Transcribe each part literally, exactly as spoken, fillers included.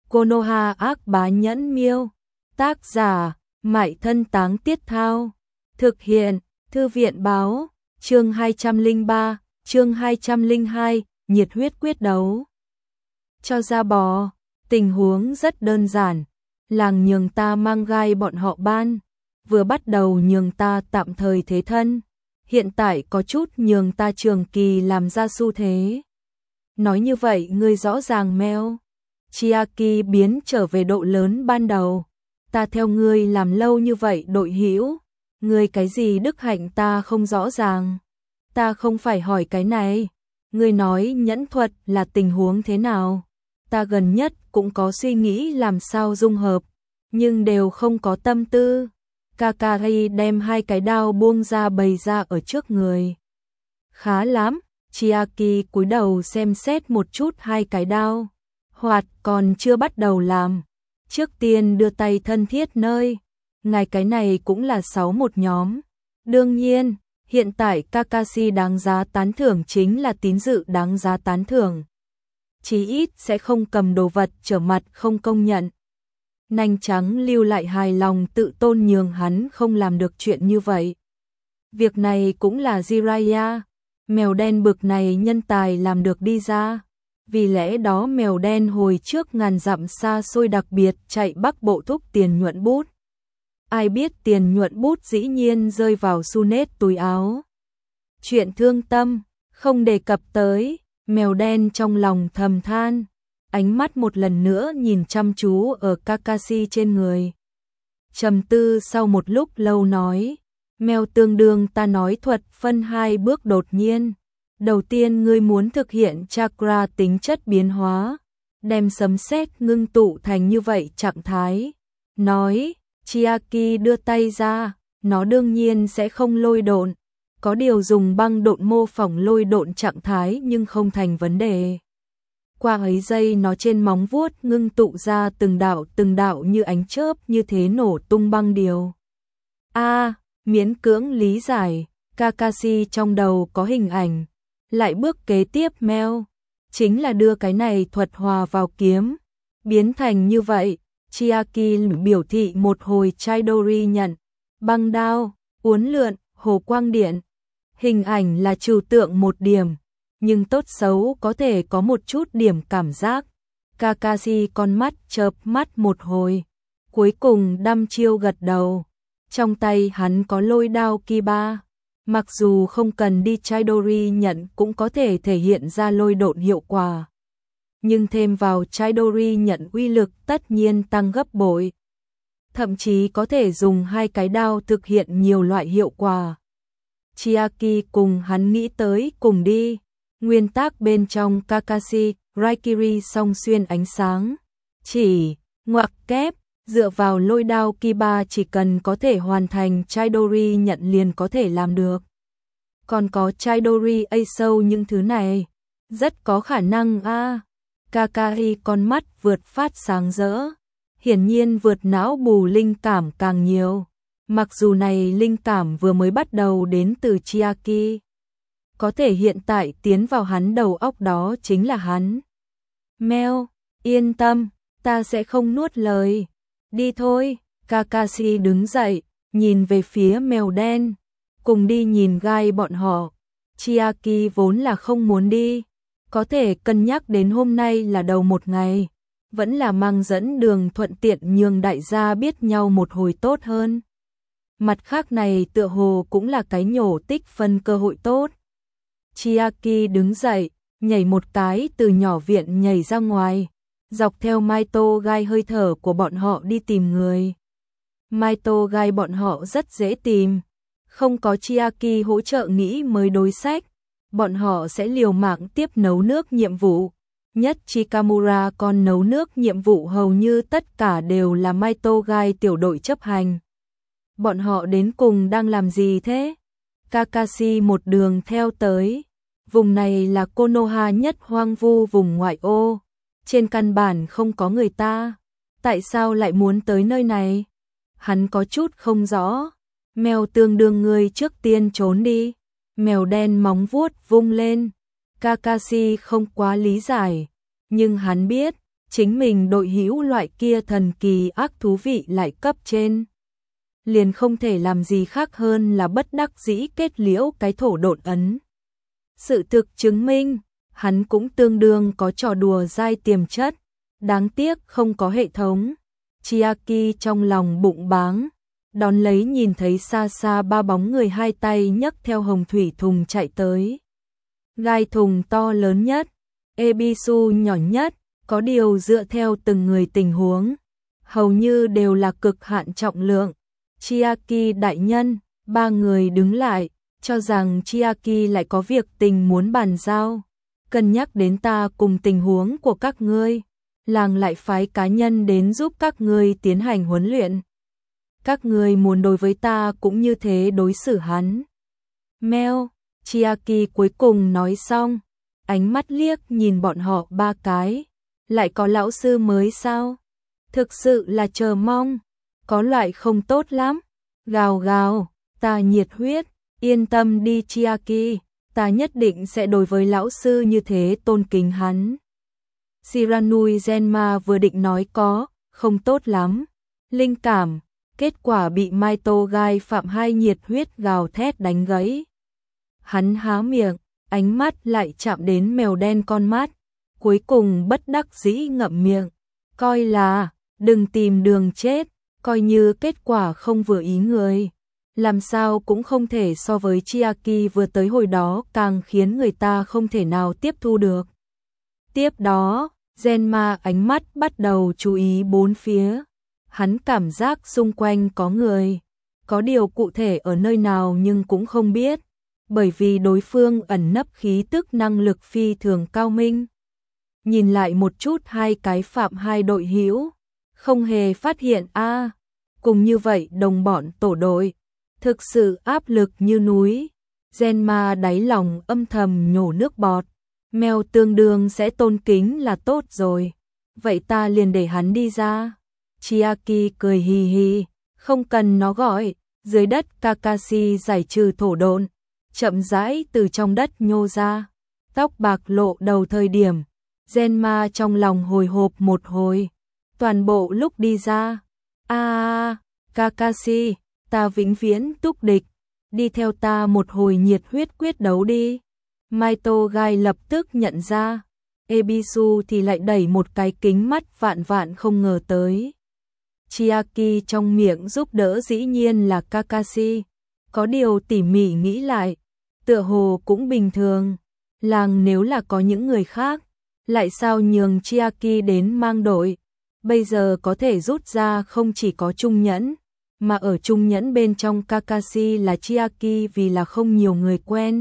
Konoha ác bá nhẫn miêu. Tác giả, Mại Thân Táng Tiết Thao. Thực hiện, Thư viện báo. Chương hai trăm lẻ ba, chương hai trăm lẻ hai, nhiệt huyết quyết đấu. Cho ra bò, tình huống rất đơn giản. Làng nhường ta mang gai bọn họ ban. Vừa bắt đầu nhường ta tạm thời thế thân. Hiện tại có chút nhường ta trường kỳ làm ra xu thế. Nói như vậy ngươi rõ ràng Mel. Chiaki biến trở về độ lớn ban đầu. Ta theo ngươi làm lâu như vậy đội hữu, ngươi cái gì đức hạnh ta không rõ ràng. Ta không phải hỏi cái này. Ngươi nói nhẫn thuật là tình huống thế nào? Ta gần nhất cũng có suy nghĩ làm sao dung hợp, nhưng đều không có tâm tư. Kakarei đem hai cái đao buông ra bày ra ở trước người. Khá lắm, Chiaki cúi đầu xem xét một chút hai cái đao. Hoạt còn chưa bắt đầu làm. Trước tiên đưa tay thân thiết nơi. Ngài cái này cũng là sáu một nhóm. Đương nhiên, hiện tại Kakashi đáng giá tán thưởng chính là tín dự đáng giá tán thưởng. Chí ít sẽ không cầm đồ vật trở mặt không công nhận. Nanh trắng lưu lại hài lòng tự tôn nhường hắn không làm được chuyện như vậy. Việc này cũng là Jiraiya, mèo đen bực này nhân tài làm được đi ra. Vì lẽ đó mèo đen hồi trước ngàn dặm xa xôi đặc biệt chạy Bắc Bộ thúc tiền nhuận bút. Ai biết tiền nhuận bút dĩ nhiên rơi vào xu nết túi áo. Chuyện thương tâm, không đề cập tới, mèo đen trong lòng thầm than. Ánh mắt một lần nữa nhìn chăm chú ở Kakashi trên người. Trầm tư sau một lúc lâu nói, mèo tương đương ta nói thuật phân hai bước đột nhiên. Đầu tiên ngươi muốn thực hiện chakra tính chất biến hóa, đem sấm sét ngưng tụ thành như vậy trạng thái. Nói, Chiaki đưa tay ra, nó đương nhiên sẽ không lôi độn, có điều dùng băng độn mô phỏng lôi độn trạng thái nhưng không thành vấn đề. Qua ấy giây nó trên móng vuốt ngưng tụ ra từng đạo từng đạo như ánh chớp như thế nổ tung băng điều. A, à, miễn cưỡng lý giải, Kakashi trong đầu có hình ảnh. Lại bước kế tiếp Mel, chính là đưa cái này thuật hòa vào kiếm, biến thành như vậy. Chiaki biểu thị một hồi Chidori nhận, băng đao, uốn lượn, hồ quang điện. Hình ảnh là trừu tượng một điểm, nhưng tốt xấu có thể có một chút điểm cảm giác. Kakashi con mắt chớp mắt một hồi, cuối cùng đăm chiêu gật đầu. Trong tay hắn có lôi đao Kiba. Mặc dù không cần đi Chidori nhận cũng có thể thể hiện ra lôi độn hiệu quả. Nhưng thêm vào Chidori nhận uy lực tất nhiên tăng gấp bội. Thậm chí có thể dùng hai cái đao thực hiện nhiều loại hiệu quả. Chiaki cùng hắn nghĩ tới cùng đi. Nguyên tắc bên trong Kakashi, Raikiri song xuyên ánh sáng. Chỉ, ngoặc kép. Dựa vào lôi đao Kiba chỉ cần có thể hoàn thành Chidori nhận liền có thể làm được. Còn có Chidori Aso những thứ này, rất có khả năng a. À. Kakashi con mắt vượt phát sáng rỡ, hiển nhiên vượt não bù linh cảm càng nhiều. Mặc dù này linh cảm vừa mới bắt đầu đến từ Chiaki, có thể hiện tại tiến vào hắn đầu óc đó chính là hắn. Mel, yên tâm, ta sẽ không nuốt lời. Đi thôi, Kakashi đứng dậy, nhìn về phía mèo đen, cùng đi nhìn gai bọn họ. Chiaki vốn là không muốn đi, có thể cân nhắc đến hôm nay là đầu một ngày, vẫn là mang dẫn đường thuận tiện nhường đại gia biết nhau một hồi tốt hơn. Mặt khác này tựa hồ cũng là cái nhổ tích phân cơ hội tốt. Chiaki đứng dậy, nhảy một cái từ nhỏ viện nhảy ra ngoài. Dọc theo Maito gai hơi thở của bọn họ đi tìm người. Maito gai bọn họ rất dễ tìm. Không có Chiaki hỗ trợ nghĩ mới đối sách. Bọn họ sẽ liều mạng tiếp nấu nước nhiệm vụ. Nhất Chikamura còn nấu nước nhiệm vụ hầu như tất cả đều là Maito gai tiểu đội chấp hành. Bọn họ đến cùng đang làm gì thế? Kakashi một đường theo tới. Vùng này là Konoha nhất hoang vu vùng ngoại ô. Trên căn bản không có người ta, tại sao lại muốn tới nơi này? Hắn có chút không rõ. Mèo tương đương người trước tiên trốn đi. Mèo đen móng vuốt vung lên. Kakashi không quá lý giải, nhưng hắn biết, chính mình đội hữu loại kia thần kỳ ác thú vị lại cấp trên. Liền không thể làm gì khác hơn là bất đắc dĩ kết liễu cái thổ độn ấn. Sự thực chứng minh, hắn cũng tương đương có trò đùa dai tiềm chất, đáng tiếc không có hệ thống. Chiaki trong lòng bụng báng, đón lấy nhìn thấy xa xa ba bóng người hai tay nhấc theo hồng thủy thùng chạy tới. Gai thùng to lớn nhất, Ebisu nhỏ nhất, có điều dựa theo từng người tình huống, hầu như đều là cực hạn trọng lượng. Chiaki đại nhân, ba người đứng lại, cho rằng Chiaki lại có việc tình muốn bàn giao. Cân nhắc đến ta cùng tình huống của các ngươi, làng lại phái cá nhân đến giúp các ngươi tiến hành huấn luyện. Các ngươi muốn đối với ta cũng như thế đối xử hắn. Meo, Chiaki cuối cùng nói xong, ánh mắt liếc nhìn bọn họ ba cái. Lại có lão sư mới sao? Thực sự là chờ mong, có loại không tốt lắm. Gào gào, ta nhiệt huyết, yên tâm đi Chiaki, ta nhất định sẽ đối với lão sư như thế tôn kính hắn. Shiranui Genma vừa định nói có, không tốt lắm, linh cảm, kết quả bị Maito Gai phạm hai nhiệt huyết gào thét đánh gãy. Hắn há miệng, ánh mắt lại chạm đến mèo đen con mắt, cuối cùng bất đắc dĩ ngậm miệng, coi là, đừng tìm đường chết, coi như kết quả không vừa ý người. Làm sao cũng không thể so với Chiaki vừa tới hồi đó càng khiến người ta không thể nào tiếp thu được. Tiếp đó, Genma ánh mắt bắt đầu chú ý bốn phía. Hắn cảm giác xung quanh có người, có điều cụ thể ở nơi nào nhưng cũng không biết, bởi vì đối phương ẩn nấp khí tức năng lực phi thường cao minh. Nhìn lại một chút hai cái phạm hai đội hữu, không hề phát hiện a à, cùng như vậy đồng bọn tổ đội, thực sự áp lực như núi. Genma đáy lòng âm thầm nhổ nước bọt, mèo tương đương sẽ tôn kính là tốt rồi, vậy ta liền để hắn đi ra. Chiaki cười hì hì, không cần nó gọi, dưới đất Kakashi giải trừ thổ độn, chậm rãi từ trong đất nhô ra, tóc bạc lộ đầu thời điểm, Genma trong lòng hồi hộp một hồi, toàn bộ lúc đi ra, a à, Kakashi, ta vĩnh viễn túc địch, đi theo ta một hồi nhiệt huyết quyết đấu đi. Maito Gai lập tức nhận ra, Ebisu thì lại đẩy một cái kính mắt vạn vạn không ngờ tới. Chiaki trong miệng giúp đỡ dĩ nhiên là Kakashi, có điều tỉ mỉ nghĩ lại, tựa hồ cũng bình thường, làng nếu là có những người khác, lại sao nhường Chiaki đến mang đội, bây giờ có thể rút ra không chỉ có Trung Nhẫn, mà ở Trung Nhẫn bên trong Kakashi là Chiaki vì là không nhiều người quen.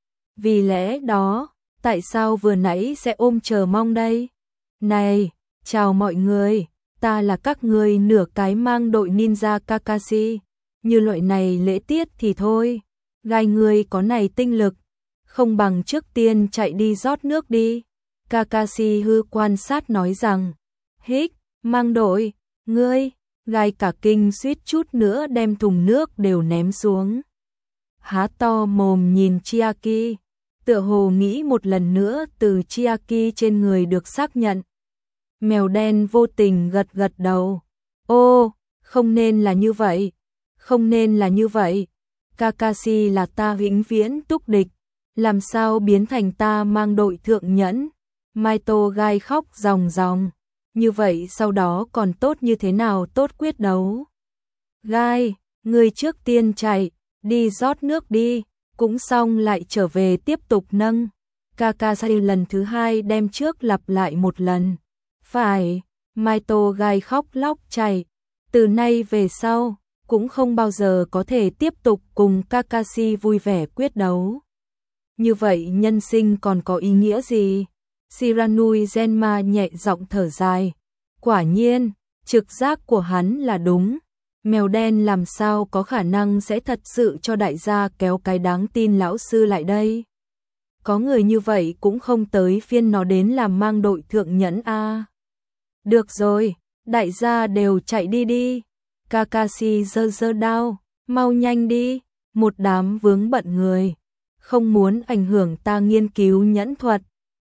Vì lẽ đó, tại sao vừa nãy sẽ ôm chờ mong đây? Này, chào mọi người, ta là các người nửa cái mang đội ninja Kakashi, như loại này lễ tiết thì thôi, gai người có này tinh lực, không bằng trước tiên chạy đi rót nước đi. Kakashi hư quan sát nói rằng, hích, mang đội, ngươi, gai cả kinh suýt chút nữa đem thùng nước đều ném xuống. Há to mồm nhìn Chiaki, tựa hồ nghĩ một lần nữa từ Chiaki trên người được xác nhận. Mèo đen vô tình gật gật đầu, ô, không nên là như vậy, không nên là như vậy, Kakashi là ta vĩnh viễn túc địch, làm sao biến thành ta mang đội thượng nhẫn. Maito Gai khóc ròng ròng, như vậy sau đó còn tốt như thế nào tốt quyết đấu. Gai, người trước tiên chạy, đi rót nước đi, cũng xong lại trở về tiếp tục nâng. Kakashi lần thứ hai đem trước lặp lại một lần. Phải, Maito Gai khóc lóc chạy, từ nay về sau, cũng không bao giờ có thể tiếp tục cùng Kakashi vui vẻ quyết đấu. Như vậy nhân sinh còn có ý nghĩa gì? Shiranui Genma nhẹ giọng thở dài. Quả nhiên, trực giác của hắn là đúng. Mèo đen làm sao có khả năng sẽ thật sự cho đại gia kéo cái đáng tin lão sư lại đây. Có người như vậy cũng không tới phiên nó đến làm mang đội thượng nhẫn a. À. Được rồi, đại gia đều chạy đi đi. Kakashi giơ giơ đao, mau nhanh đi, một đám vướng bận người. Không muốn ảnh hưởng ta nghiên cứu nhẫn thuật.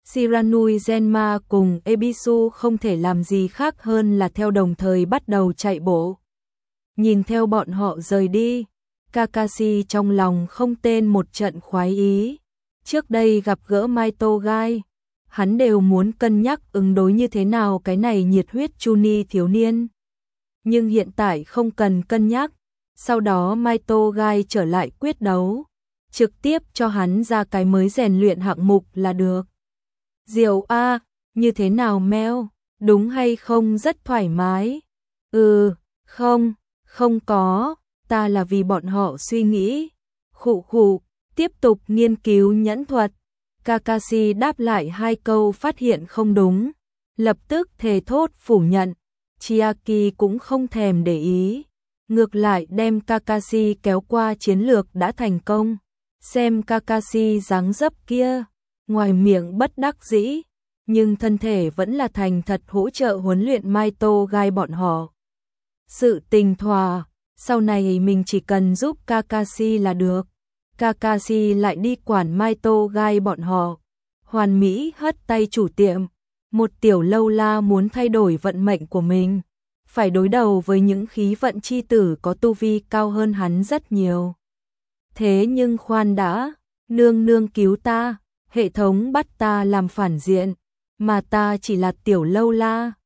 Shiranui Genma cùng Ebisu không thể làm gì khác hơn là theo đồng thời bắt đầu chạy bộ. Nhìn theo bọn họ rời đi, Kakashi trong lòng không tên một trận khoái ý. Trước đây gặp gỡ Mai Togai, hắn đều muốn cân nhắc ứng đối như thế nào cái này nhiệt huyết Chunin thiếu niên. Nhưng hiện tại không cần cân nhắc, sau đó Mai Togai trở lại quyết đấu, trực tiếp cho hắn ra cái mới rèn luyện hạng mục là được. Diệu a, như thế nào Meo, đúng hay không rất thoải mái? Ừ, không, không có, ta là vì bọn họ suy nghĩ. Khụ khụ, tiếp tục nghiên cứu nhẫn thuật. Kakashi đáp lại hai câu phát hiện không đúng, lập tức thề thốt phủ nhận. Chiaki cũng không thèm để ý, ngược lại đem Kakashi kéo qua chiến lược đã thành công. Xem Kakashi dáng dấp kia, ngoài miệng bất đắc dĩ, nhưng thân thể vẫn là thành thật hỗ trợ huấn luyện Mai Togai bọn họ. Sự tình thỏa, sau này mình chỉ cần giúp Kakashi là được. Kakashi lại đi quản Mai Togai bọn họ. Hoàn mỹ hất tay chủ tiệm, một tiểu lâu la muốn thay đổi vận mệnh của mình, phải đối đầu với những khí vận chi tử có tu vi cao hơn hắn rất nhiều. Thế nhưng khoan đã, nương nương cứu ta, hệ thống bắt ta làm phản diện, mà ta chỉ là tiểu lâu la.